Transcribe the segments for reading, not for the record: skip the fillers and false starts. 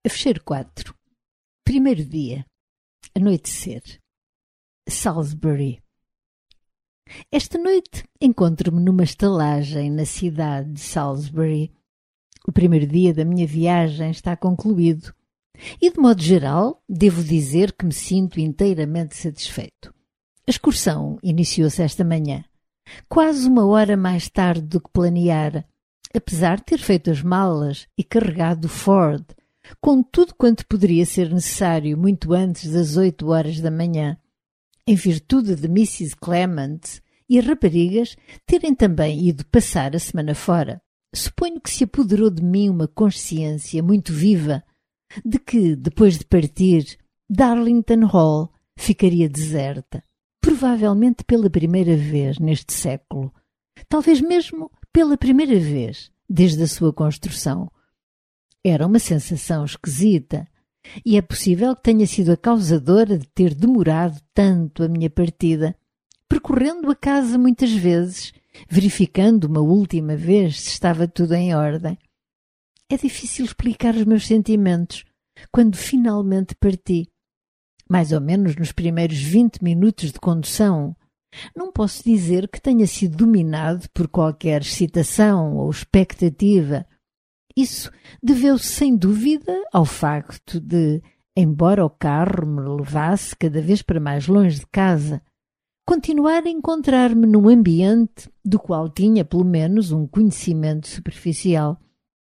Fecheiro 4. Primeiro dia. Anoitecer. Salisbury. Esta noite encontro-me numa estalagem na cidade de Salisbury. O primeiro dia da minha viagem está concluído e, de modo geral, devo dizer que me sinto inteiramente satisfeito. A excursão iniciou-se esta manhã, quase uma hora mais tarde do que planeara, apesar de ter feito as malas e carregado o Ford com tudo quanto poderia ser necessário muito antes das 8 horas da manhã, em virtude de Mrs. Clement e as raparigas terem também ido passar a semana fora. Suponho que se apoderou de mim uma consciência muito viva de que, depois de partir, Darlington Hall ficaria deserta, provavelmente pela primeira vez neste século, talvez mesmo pela primeira vez desde a sua construção. Era uma sensação esquisita, e é possível que tenha sido a causadora de ter demorado tanto a minha partida, percorrendo a casa muitas vezes, verificando uma última vez se estava tudo em ordem. É difícil explicar os meus sentimentos quando finalmente parti. Mais ou menos nos primeiros 20 minutos de condução, não posso dizer que tenha sido dominado por qualquer excitação ou expectativa. Isso deveu-se, sem dúvida, ao facto de, embora o carro me levasse cada vez para mais longe de casa, continuar a encontrar-me num ambiente do qual tinha, pelo menos, um conhecimento superficial.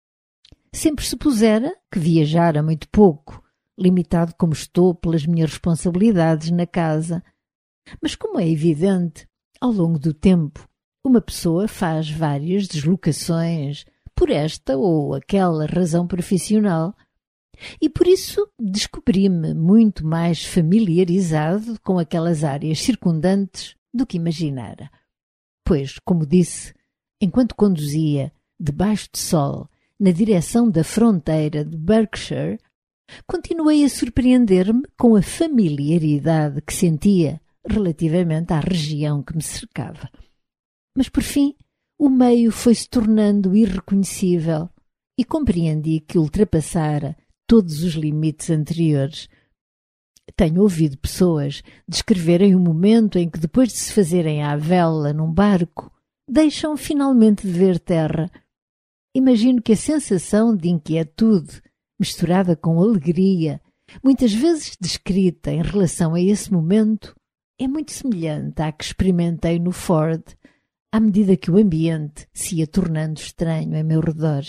Sempre supusera que viajara muito pouco, limitado como estou pelas minhas responsabilidades na casa. Mas, como é evidente, ao longo do tempo, uma pessoa faz várias deslocações por esta ou aquela razão profissional, e por isso descobri-me muito mais familiarizado com aquelas áreas circundantes do que imaginara. Pois, como disse, enquanto conduzia, debaixo de sol, na direção da fronteira de Berkshire, continuei a surpreender-me com a familiaridade que sentia relativamente à região que me cercava. Mas, por fim, o meio foi-se tornando irreconhecível e compreendi que ultrapassara todos os limites anteriores. Tenho ouvido pessoas descreverem o momento em que, depois de se fazerem à vela num barco, deixam finalmente de ver terra. Imagino que a sensação de inquietude, misturada com alegria, muitas vezes descrita em relação a esse momento, é muito semelhante à que experimentei no Ford, à medida que o ambiente se ia tornando estranho em meu redor.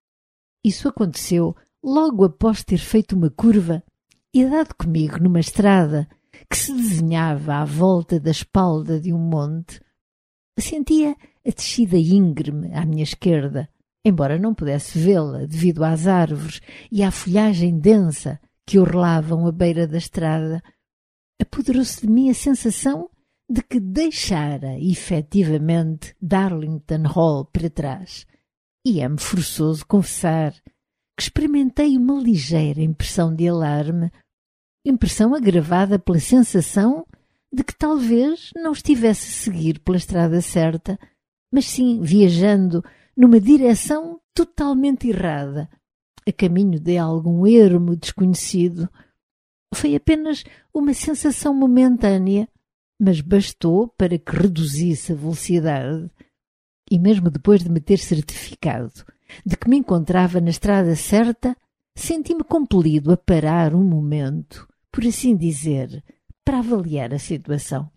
Isso aconteceu logo após ter feito uma curva e dado comigo numa estrada que se desenhava à volta da espalda de um monte. Sentia a descida íngreme à minha esquerda, embora não pudesse vê-la devido às árvores e à folhagem densa que orlavam a beira da estrada. Apoderou-se de mim a sensação de que deixara efetivamente Darlington Hall para trás, e é-me forçoso confessar que experimentei uma ligeira impressão de alarme, impressão agravada pela sensação de que talvez não estivesse a seguir pela estrada certa, mas sim viajando numa direção totalmente errada, a caminho de algum ermo desconhecido. Foi apenas uma sensação momentânea, mas bastou para que reduzisse a velocidade. E mesmo depois de me ter certificado de que me encontrava na estrada certa, senti-me compelido a parar um momento, por assim dizer, para avaliar a situação.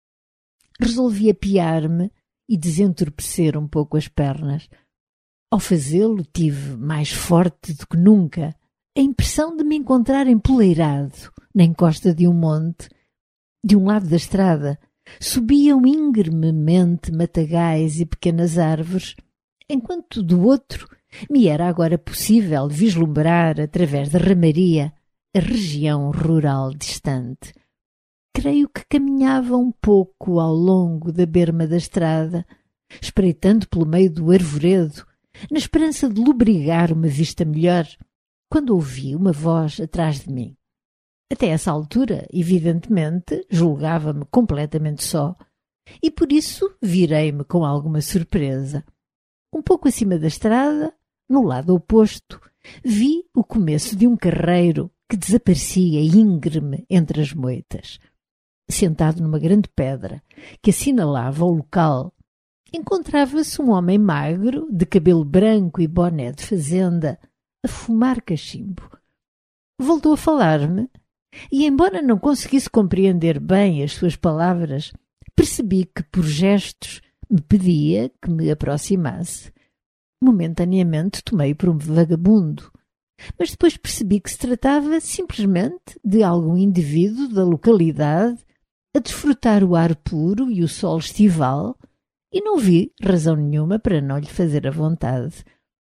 Resolvi apear-me e desentorpecer um pouco as pernas. Ao fazê-lo, tive, mais forte do que nunca, a impressão de me encontrar empoleirado na encosta de um monte. De um lado da estrada subiam ingrememente matagais e pequenas árvores, enquanto do outro me era agora possível vislumbrar, através da ramaria, a região rural distante. Creio que caminhava um pouco ao longo da berma da estrada, espreitando pelo meio do arvoredo, na esperança de lobrigar uma vista melhor, quando ouvi uma voz atrás de mim. Até essa altura, evidentemente, julgava-me completamente só, e por isso virei-me com alguma surpresa. Um pouco acima da estrada, no lado oposto, vi o começo de um carreiro que desaparecia íngreme entre as moitas. Sentado numa grande pedra que assinalava o local, encontrava-se um homem magro, de cabelo branco e boné de fazenda, a fumar cachimbo. Voltou a falar-me e, embora não conseguisse compreender bem as suas palavras, percebi que, por gestos, me pedia que me aproximasse. Momentaneamente tomei-o por um vagabundo, mas depois percebi que se tratava simplesmente de algum indivíduo da localidade a desfrutar o ar puro e o sol estival, e não vi razão nenhuma para não lhe fazer a vontade.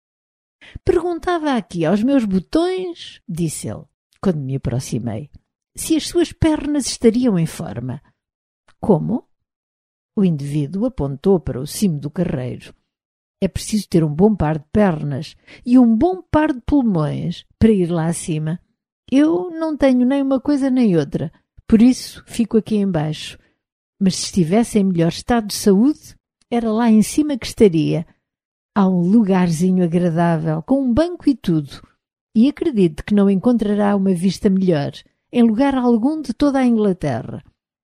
Perguntava aqui aos meus botões, disse ele, quando me aproximei, se as suas pernas estariam em forma. Como? O indivíduo apontou para o cimo do carreiro. É preciso ter um bom par de pernas e um bom par de pulmões para ir lá acima. Eu não tenho nem uma coisa nem outra, por isso fico aqui embaixo. Mas se estivesse em melhor estado de saúde, era lá em cima que estaria. Há um lugarzinho agradável, com um banco e tudo, e acredito que não encontrará uma vista melhor em lugar algum de toda a Inglaterra.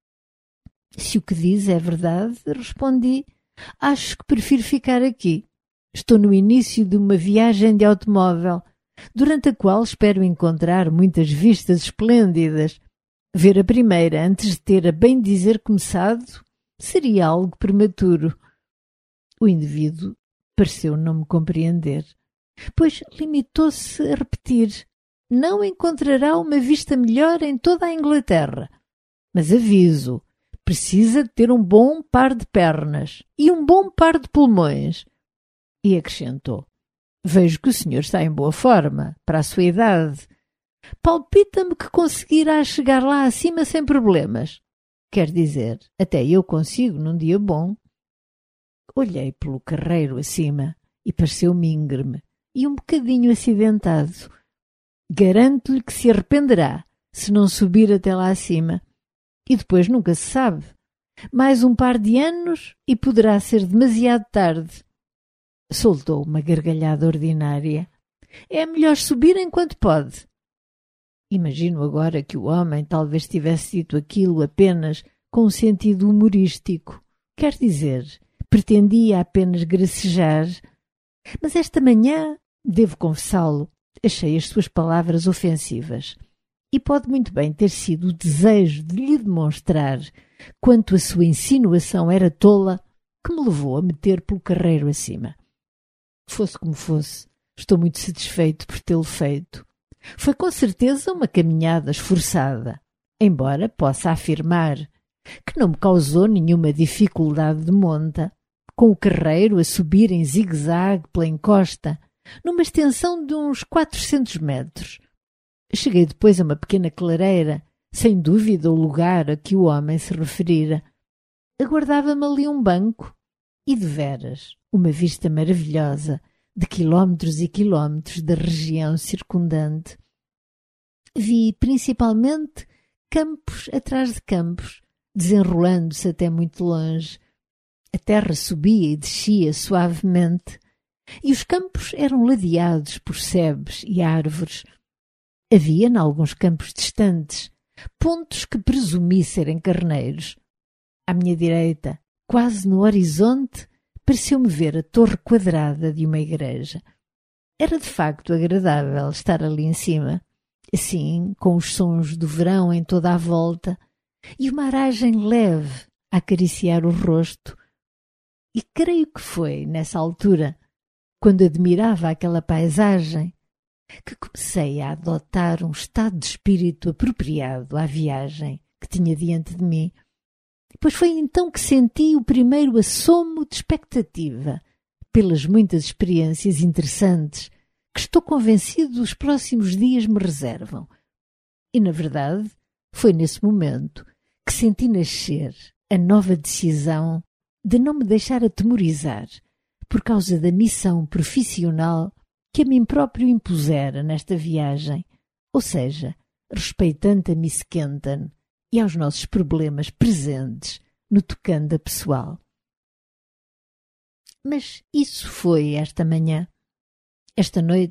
Se o que diz é verdade, respondi, acho que prefiro ficar aqui. Estou no início de uma viagem de automóvel, durante a qual espero encontrar muitas vistas esplêndidas. Ver a primeira antes de ter a bem dizer começado seria algo prematuro. O indivíduo pareceu não me compreender, pois limitou-se a repetir: não encontrará uma vista melhor em toda a Inglaterra. Mas aviso, precisa de ter um bom par de pernas e um bom par de pulmões. E acrescentou: vejo que o senhor está em boa forma, para a sua idade. Palpita-me que conseguirá chegar lá acima sem problemas. Quer dizer, até eu consigo num dia bom. Olhei pelo carreiro acima e pareceu-me íngreme e um bocadinho acidentado. Garanto-lhe que se arrependerá se não subir até lá acima. E depois nunca se sabe. Mais um par de anos e poderá ser demasiado tarde. Soltou uma gargalhada ordinária. É melhor subir enquanto pode. Imagino agora que o homem talvez tivesse dito aquilo apenas com um sentido humorístico. Quer dizer, pretendia apenas gracejar. Mas esta manhã, devo confessá-lo, achei as suas palavras ofensivas. E pode muito bem ter sido o desejo de lhe demonstrar quanto a sua insinuação era tola que me levou a meter pelo carreiro acima. Fosse como fosse, estou muito satisfeito por tê-lo feito. Foi com certeza uma caminhada esforçada, embora possa afirmar que não me causou nenhuma dificuldade de monta, com o carreiro a subir em zigue-zague pela encosta, numa extensão de uns 400 metros. Cheguei depois a uma pequena clareira, sem dúvida o lugar a que o homem se referira. Aguardava-me ali um banco e, de veras, uma vista maravilhosa de quilómetros e quilómetros da região circundante. Vi principalmente campos atrás de campos, desenrolando-se até muito longe. A terra subia e descia suavemente, e os campos eram ladeados por sebes e árvores. Havia, em alguns campos distantes, pontos que presumi serem carneiros. À minha direita, quase no horizonte, pareceu-me ver a torre quadrada de uma igreja. Era de facto agradável estar ali em cima, assim, com os sons do verão em toda a volta, e uma aragem leve a acariciar o rosto. E creio que foi, nessa altura, quando admirava aquela paisagem, que comecei a adotar um estado de espírito apropriado à viagem que tinha diante de mim. Pois foi então que senti o primeiro assomo de expectativa pelas muitas experiências interessantes que estou convencido os próximos dias me reservam. E, na verdade, foi nesse momento que senti nascer a nova decisão de não me deixar atemorizar por causa da missão profissional que a mim próprio impusera nesta viagem, ou seja, respeitando a Miss Kenton e aos nossos problemas presentes no tocante a pessoal. Mas isso foi esta manhã. Esta noite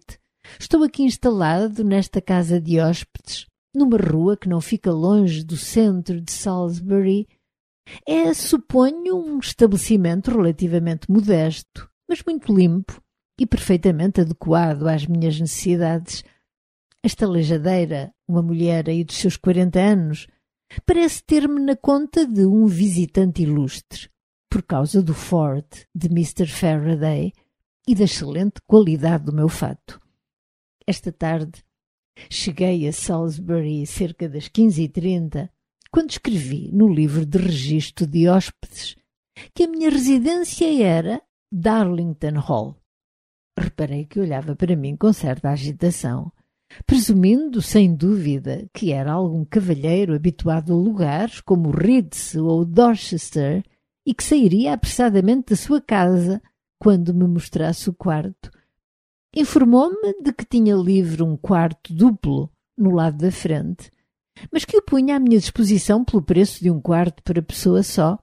Estou aqui instalado nesta casa de hóspedes, numa rua que não fica longe do centro de Salisbury. É, suponho, um estabelecimento relativamente modesto, mas muito limpo e perfeitamente adequado às minhas necessidades. A estalejadeira, uma mulher aí dos seus 40 anos, parece ter-me na conta de um visitante ilustre, por causa do Ford de Mr. Faraday e da excelente qualidade do meu fato. Esta tarde cheguei a Salisbury cerca das 15h30, quando escrevi no livro de registro de hóspedes que a minha residência era Darlington Hall. Reparei que olhava para mim com certa agitação, presumindo, sem dúvida, que era algum cavalheiro habituado a lugares como Leeds ou Dorchester e que sairia apressadamente da sua casa quando me mostrasse o quarto. Informou-me de que tinha livre um quarto duplo no lado da frente, mas que o punha à minha disposição pelo preço de um quarto para pessoa só.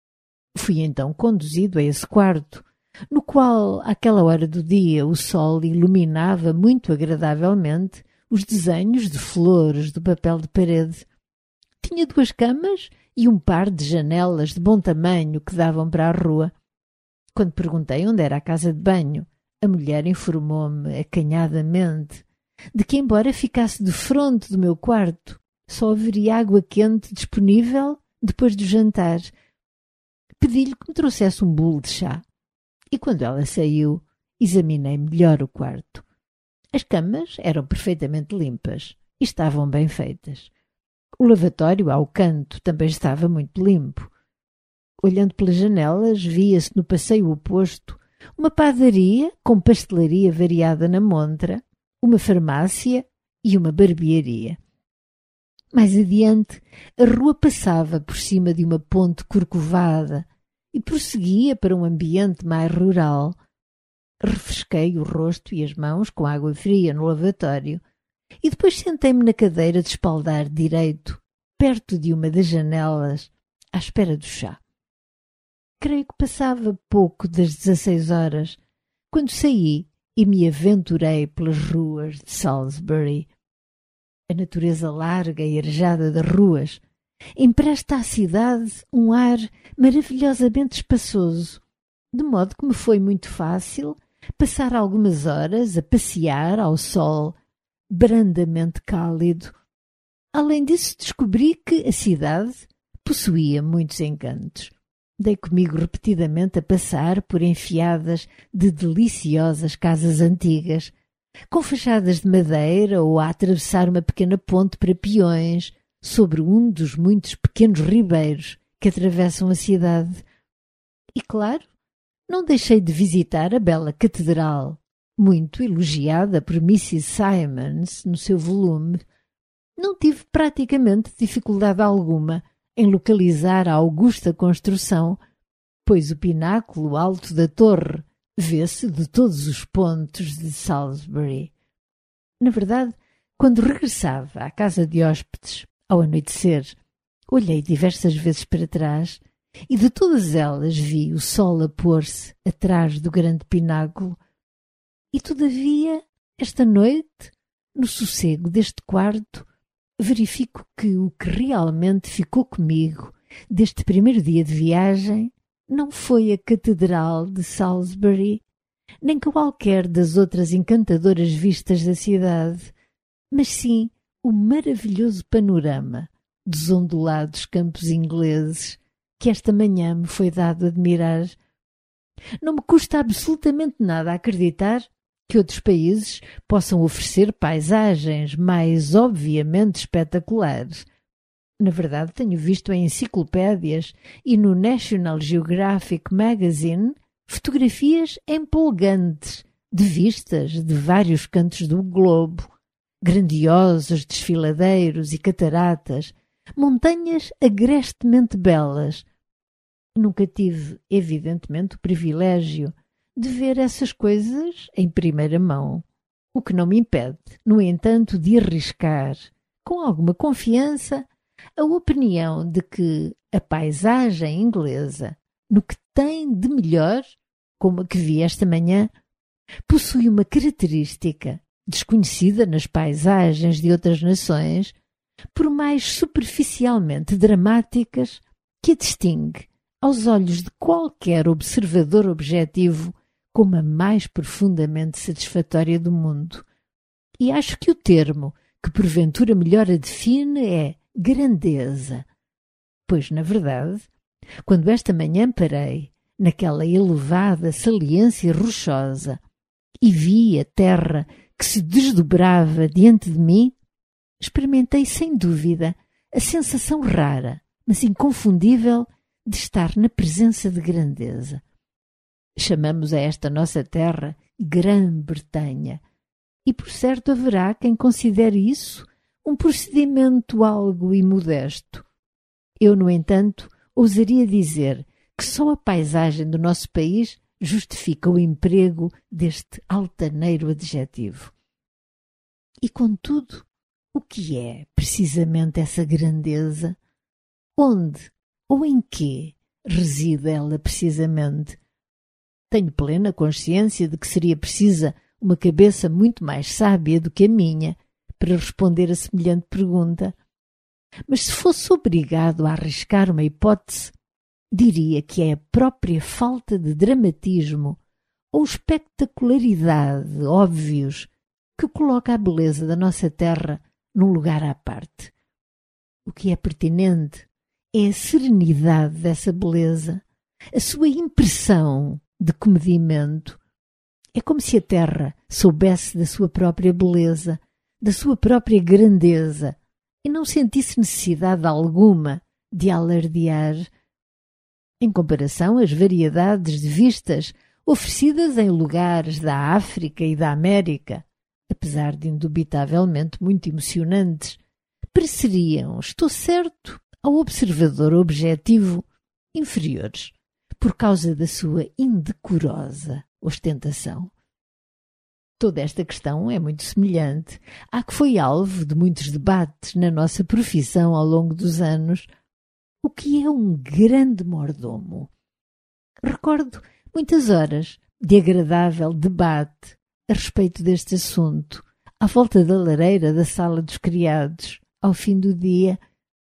Fui então conduzido a esse quarto, no qual, àquela hora do dia, o sol iluminava muito agradavelmente os desenhos de flores do papel de parede. Tinha 2 camas e um par de janelas de bom tamanho que davam para a rua. Quando perguntei onde era a casa de banho, a mulher informou-me acanhadamente de que, embora ficasse defronte do meu quarto, só haveria água quente disponível depois do jantar. Pedi-lhe que me trouxesse um bule de chá. E quando ela saiu, examinei melhor o quarto. As camas eram perfeitamente limpas e estavam bem feitas. O lavatório, ao canto, também estava muito limpo. Olhando pelas janelas, via-se no passeio oposto uma padaria com pastelaria variada na montra, uma farmácia e uma barbearia. Mais adiante, a rua passava por cima de uma ponte corcovada e prosseguia para um ambiente mais rural. Refresquei o rosto e as mãos com água fria no lavatório e depois sentei-me na cadeira de espaldar direito, perto de uma das janelas, à espera do chá. Creio que passava pouco das 16 horas, quando saí e me aventurei pelas ruas de Salisbury. A natureza larga e arejada das ruas empresta à cidade um ar maravilhosamente espaçoso, de modo que me foi muito fácil passar algumas horas a passear ao sol brandamente cálido. Além disso, descobri que a cidade possuía muitos encantos. Dei comigo repetidamente a passar por enfiadas de deliciosas casas antigas, com fachadas de madeira ou a atravessar uma pequena ponte para peões sobre um dos muitos pequenos ribeiros que atravessam a cidade. E, claro, não deixei de visitar a bela catedral, muito elogiada por Mrs. Simons no seu volume. Não tive praticamente dificuldade alguma em localizar a augusta construção, pois o pináculo alto da torre vê-se de todos os pontos de Salisbury. Na verdade, quando regressava à casa de hóspedes, ao anoitecer, olhei diversas vezes para trás e de todas elas vi o sol a pôr-se atrás do grande pináculo. E, todavia, esta noite, no sossego deste quarto, verifico que o que realmente ficou comigo deste primeiro dia de viagem não foi a Catedral de Salisbury, nem qualquer das outras encantadoras vistas da cidade, mas sim o maravilhoso panorama dos ondulados campos ingleses que esta manhã me foi dado admirar. Não me custa absolutamente nada acreditar que outros países possam oferecer paisagens mais obviamente espetaculares. Na verdade, tenho visto em enciclopédias e no National Geographic Magazine fotografias empolgantes de vistas de vários cantos do globo, grandiosos desfiladeiros e cataratas, montanhas agrestemente belas. Nunca tive, evidentemente, o privilégio de ver essas coisas em primeira mão, o que não me impede, no entanto, de arriscar, com alguma confiança, a opinião de que a paisagem inglesa, no que tem de melhor, como a que vi esta manhã, possui uma característica desconhecida nas paisagens de outras nações, por mais superficialmente dramáticas que a distingue, aos olhos de qualquer observador objetivo, como a mais profundamente satisfatória do mundo. E acho que o termo que porventura melhor a define é grandeza, pois, na verdade, quando esta manhã parei naquela elevada saliência rochosa e vi a terra que se desdobrava diante de mim, experimentei sem dúvida a sensação rara, mas inconfundível, de estar na presença de grandeza. Chamamos a esta nossa terra Grã-Bretanha, e por certo haverá quem considere isso um procedimento algo imodesto. Eu, no entanto, ousaria dizer que só a paisagem do nosso país justifica o emprego deste altaneiro adjetivo. E, contudo, o que é precisamente essa grandeza? Onde ou em que reside ela precisamente? Tenho plena consciência de que seria precisa uma cabeça muito mais sábia do que a minha para responder a semelhante pergunta. Mas se fosse obrigado a arriscar uma hipótese, diria que é a própria falta de dramatismo ou espetacularidade óbvios que coloca a beleza da nossa terra num lugar à parte. O que é pertinente é a serenidade dessa beleza, a sua impressão de comedimento. É como se a terra soubesse da sua própria beleza, da sua própria grandeza, e não sentisse necessidade alguma de alardear. Em comparação, as variedades de vistas oferecidas em lugares da África e da América, apesar de indubitavelmente muito emocionantes, pareceriam, estou certo, ao observador objetivo, inferiores, por causa da sua indecorosa ostentação. Toda esta questão é muito semelhante à que foi alvo de muitos debates na nossa profissão ao longo dos anos. O que é um grande mordomo? Recordo muitas horas de agradável debate a respeito deste assunto, à volta da lareira da sala dos criados, ao fim do dia.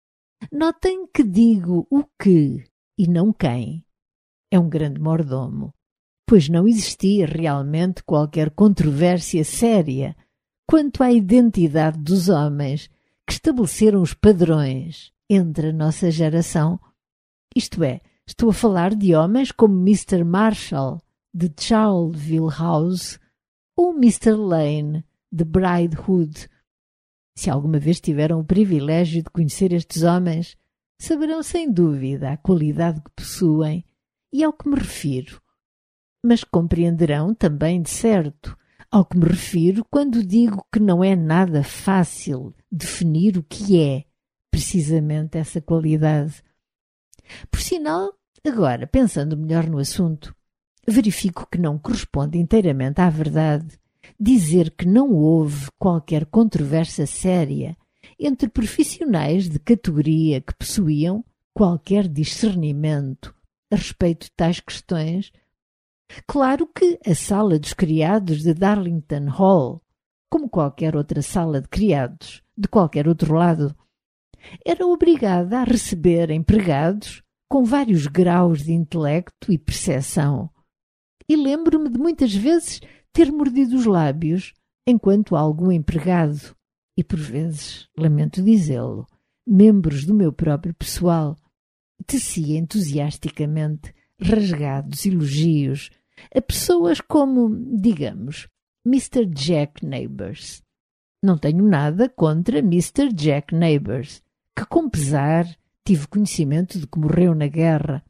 Notem que digo o que e não quem. É um grande mordomo, pois não existia realmente qualquer controvérsia séria quanto à identidade dos homens que estabeleceram os padrões entre a nossa geração. Isto é, estou a falar de homens como Mr. Marshall, de Charleville House, ou Mr. Lane, de Bridewood. Se alguma vez tiveram o privilégio de conhecer estes homens, saberão sem dúvida a qualidade que possuem e ao que me refiro. Mas compreenderão também, de certo, ao que me refiro quando digo que não é nada fácil definir o que é precisamente essa qualidade. Por sinal, agora, pensando melhor no assunto, verifico que não corresponde inteiramente à verdade dizer que não houve qualquer controvérsia séria entre profissionais de categoria que possuíam qualquer discernimento a respeito de tais questões. Claro que a sala dos criados de Darlington Hall, como qualquer outra sala de criados de qualquer outro lado, era obrigada a receber empregados com vários graus de intelecto e percepção. E lembro-me de muitas vezes ter mordido os lábios enquanto algum empregado, e por vezes, lamento dizê-lo, membros do meu próprio pessoal, tecia entusiasticamente rasgados elogios a pessoas como, digamos, Mr. Jack Neighbors. Não tenho nada contra Mr. Jack Neighbors, que com pesar tive conhecimento de que morreu na guerra.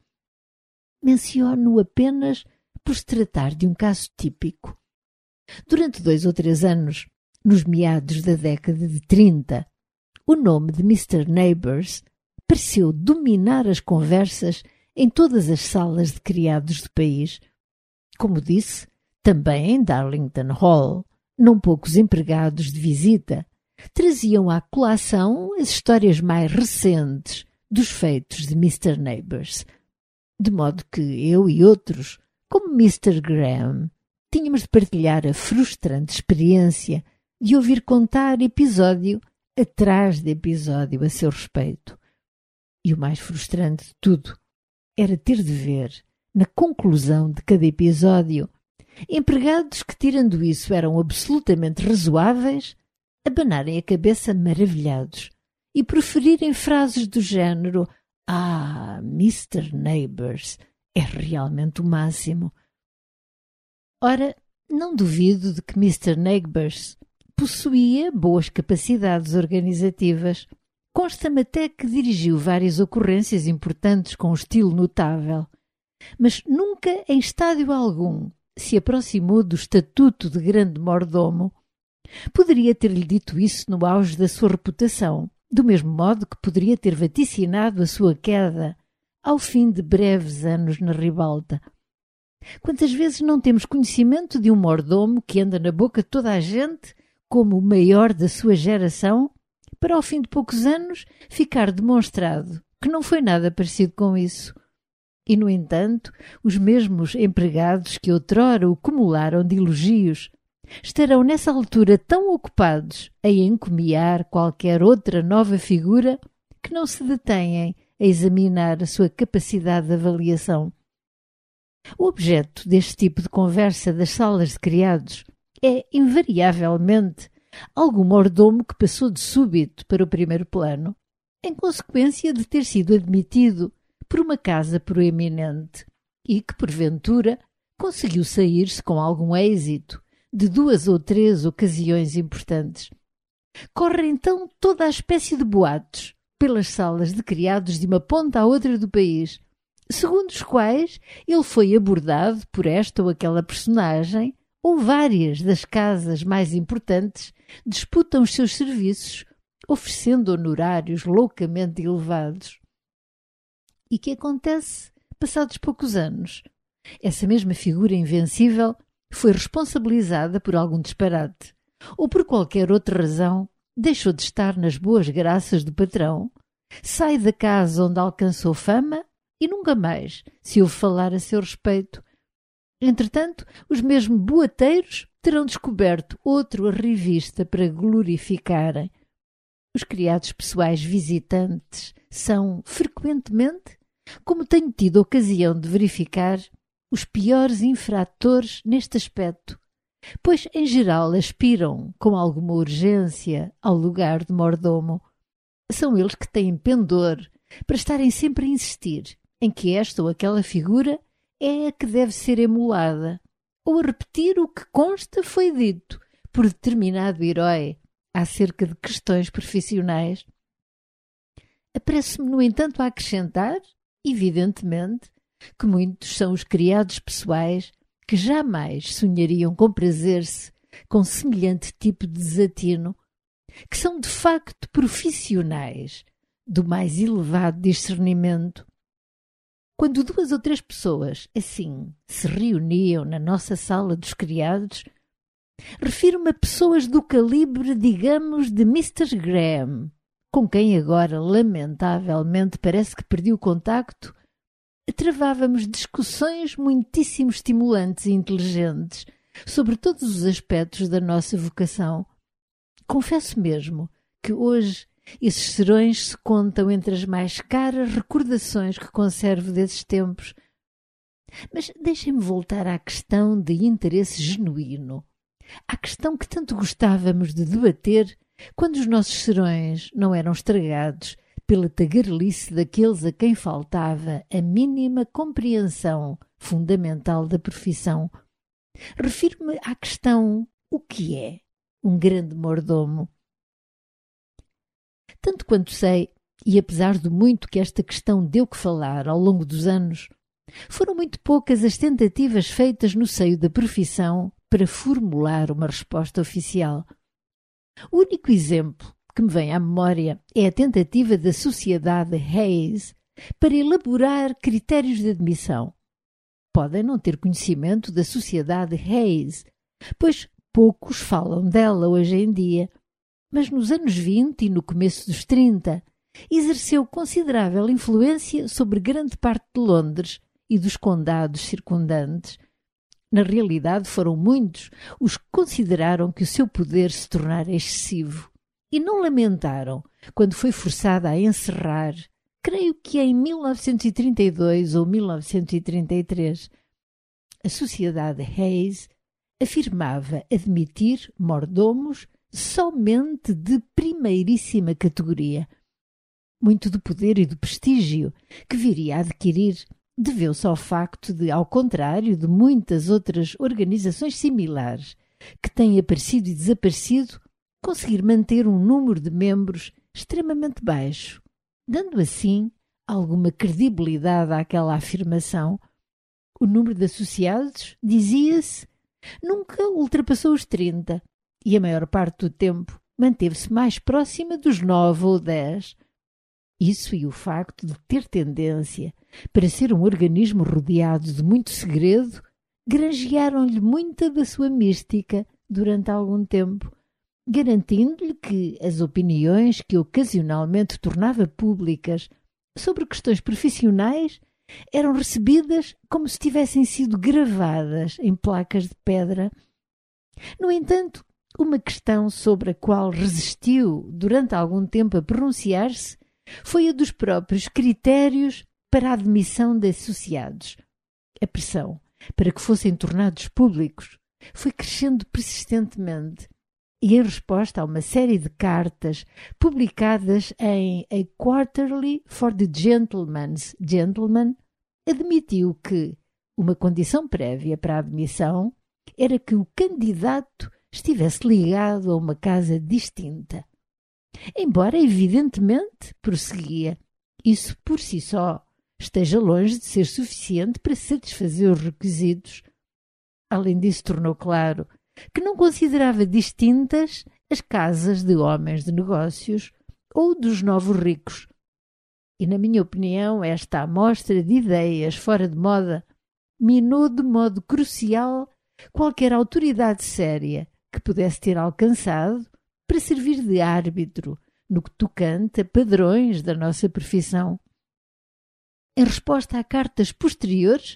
Menciono apenas por se tratar de um caso típico. Durante 2 ou 3 anos, nos meados da década de 30, o nome de Mr. Neighbors pareceu dominar as conversas em todas as salas de criados do país. Como disse, também em Darlington Hall, não poucos empregados de visita traziam à colação as histórias mais recentes dos feitos de Mr. Neighbors, de modo que eu e outros, como Mr. Graham, tínhamos de partilhar a frustrante experiência de ouvir contar episódio atrás de episódio a seu respeito. E o mais frustrante de tudo era ter de ver, na conclusão de cada episódio, empregados que, tirando isso, eram absolutamente razoáveis, abanarem a cabeça maravilhados e proferirem frases do género: "Ah, Mr. Neighbors é realmente o máximo." Ora, não duvido de que Mr. Neighbors possuía boas capacidades organizativas. Consta-me até que dirigiu várias ocorrências importantes com um estilo notável, mas nunca em estádio algum se aproximou do estatuto de grande mordomo. Poderia ter-lhe dito isso no auge da sua reputação, do mesmo modo que poderia ter vaticinado a sua queda ao fim de breves anos na ribalta. Quantas vezes não temos conhecimento de um mordomo que anda na boca de toda a gente como o maior da sua geração, para ao fim de poucos anos ficar demonstrado que não foi nada parecido com isso. E, no entanto, os mesmos empregados que outrora o cumularam de elogios estarão nessa altura tão ocupados em encomiar qualquer outra nova figura que não se detêm a examinar a sua capacidade de avaliação. O objeto deste tipo de conversa das salas de criados é, invariavelmente, algum mordomo que passou de súbito para o primeiro plano, em consequência de ter sido admitido por uma casa proeminente e que, porventura, conseguiu sair-se com algum êxito de 2 ou 3 ocasiões importantes. Corre então toda a espécie de boatos pelas salas de criados de uma ponta à outra do país, segundo os quais ele foi abordado por esta ou aquela personagem, ou várias das casas mais importantes disputam os seus serviços, oferecendo honorários loucamente elevados. E que acontece passados poucos anos? Essa mesma figura invencível foi responsabilizada por algum disparate, ou por qualquer outra razão deixou de estar nas boas graças do patrão, sai da casa onde alcançou fama e nunca mais se ouve falar a seu respeito. Entretanto, os mesmos boateiros terão descoberto outro a revista para glorificarem. Os criados pessoais visitantes são, frequentemente, como tenho tido ocasião de verificar, os piores infratores neste aspecto, pois, em geral, aspiram, com alguma urgência, ao lugar de mordomo. São eles que têm pendor para estarem sempre a insistir em que esta ou aquela figura é a que deve ser emulada, ou a repetir o que consta foi dito por determinado herói acerca de questões profissionais. Apresso-me, no entanto, a acrescentar, evidentemente, que muitos são os criados pessoais que jamais sonhariam comprazer-se com semelhante tipo de desatino, que são de facto profissionais do mais elevado discernimento. Quando 2 ou 3 pessoas, assim, se reuniam na nossa sala dos criados, refiro-me a pessoas do calibre, digamos, de Mr. Graham, com quem agora, lamentavelmente, parece que perdi o contacto, travávamos discussões muitíssimo estimulantes e inteligentes sobre todos os aspectos da nossa vocação. Confesso mesmo que hoje esses serões se contam entre as mais caras recordações que conservo desses tempos. Mas deixem-me voltar à questão de interesse genuíno, à questão que tanto gostávamos de debater quando os nossos serões não eram estragados pela tagarelice daqueles a quem faltava a mínima compreensão fundamental da profissão. Refiro-me à questão: o que é um grande mordomo? Tanto quanto sei, e apesar do muito que esta questão deu que falar ao longo dos anos, foram muito poucas as tentativas feitas no seio da profissão para formular uma resposta oficial. O único exemplo que me vem à memória é a tentativa da Sociedade Hayes para elaborar critérios de admissão. Podem não ter conhecimento da Sociedade Hayes, pois poucos falam dela hoje em dia, mas nos anos 20 e no começo dos 30 exerceu considerável influência sobre grande parte de Londres e dos condados circundantes. Na realidade, foram muitos os que consideraram que o seu poder se tornara excessivo e não lamentaram quando foi forçada a encerrar, creio que em 1932 ou 1933. A Sociedade Hayes afirmava admitir mordomos somente de primeiríssima categoria. Muito do poder e do prestígio que viria a adquirir deveu-se ao facto de, ao contrário de muitas outras organizações similares que têm aparecido e desaparecido, conseguir manter um número de membros extremamente baixo, dando assim alguma credibilidade àquela afirmação. O número de associados, dizia-se, nunca ultrapassou os 30 e a maior parte do tempo manteve-se mais próxima dos 9 ou 10. Isso e o facto de ter tendência para ser um organismo rodeado de muito segredo granjearam-lhe muita da sua mística durante algum tempo, garantindo-lhe que as opiniões que ocasionalmente tornava públicas sobre questões profissionais eram recebidas como se tivessem sido gravadas em placas de pedra. No entanto, uma questão sobre a qual resistiu durante algum tempo a pronunciar-se foi a dos próprios critérios para a admissão de associados. A pressão para que fossem tornados públicos foi crescendo persistentemente e, em resposta a uma série de cartas publicadas em A Quarterly for the Gentleman's Gentleman, admitiu que uma condição prévia para a admissão era que o candidato estivesse ligado a uma casa distinta. Embora, evidentemente, prosseguia, isso por si só esteja longe de ser suficiente para satisfazer os requisitos. Além disso, tornou claro que não considerava distintas as casas de homens de negócios ou dos novos ricos. E, na minha opinião, esta amostra de ideias fora de moda minou de modo crucial qualquer autoridade séria que pudesse ter alcançado para servir de árbitro no que tocante a padrões da nossa profissão. Em resposta a cartas posteriores,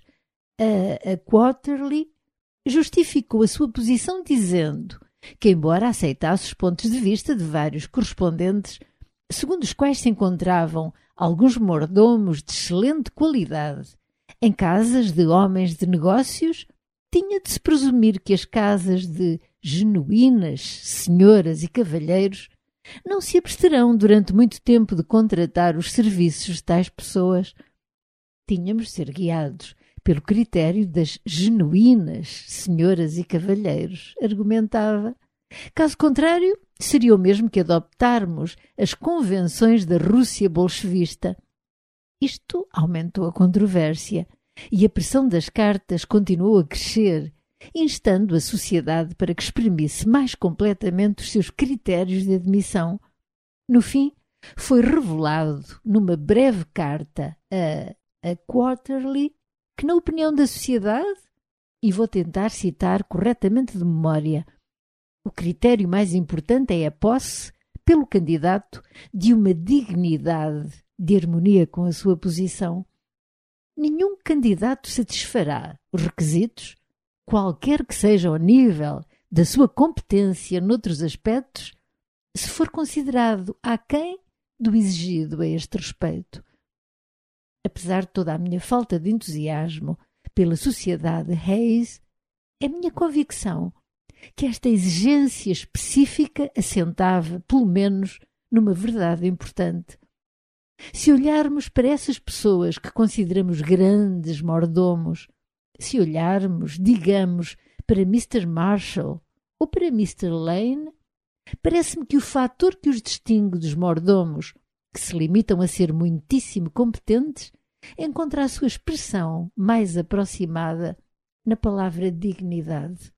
a Quarterly justificou a sua posição dizendo que, embora aceitasse os pontos de vista de vários correspondentes, segundo os quais se encontravam alguns mordomos de excelente qualidade em casas de homens de negócios, tinha de se presumir que as casas de genuínas senhoras e cavalheiros não se absterão durante muito tempo de contratar os serviços de tais pessoas. Tínhamos de ser guiados pelo critério das genuínas senhoras e cavalheiros, argumentava. Caso contrário, seria o mesmo que adoptarmos as convenções da Rússia bolchevista. Isto aumentou a controvérsia e a pressão das cartas continuou a crescer, instando a sociedade para que exprimisse mais completamente os seus critérios de admissão. No fim, foi revelado numa breve carta a Quarterly que, na opinião da sociedade, e vou tentar citar corretamente de memória, o critério mais importante é a posse, pelo candidato, de uma dignidade de harmonia com a sua posição. Nenhum candidato satisfará os requisitos, qualquer que seja o nível da sua competência noutros aspectos, se for considerado aquém do exigido a este respeito. Apesar de toda a minha falta de entusiasmo pela sociedade Hayes, é minha convicção que esta exigência específica assentava, pelo menos, numa verdade importante. Se olharmos para essas pessoas que consideramos grandes mordomos, se olharmos, digamos, para Mr. Marshall ou para Mr. Lane, parece-me que o fator que os distingue dos mordomos, que se limitam a ser muitíssimo competentes, encontra a sua expressão mais aproximada na palavra dignidade.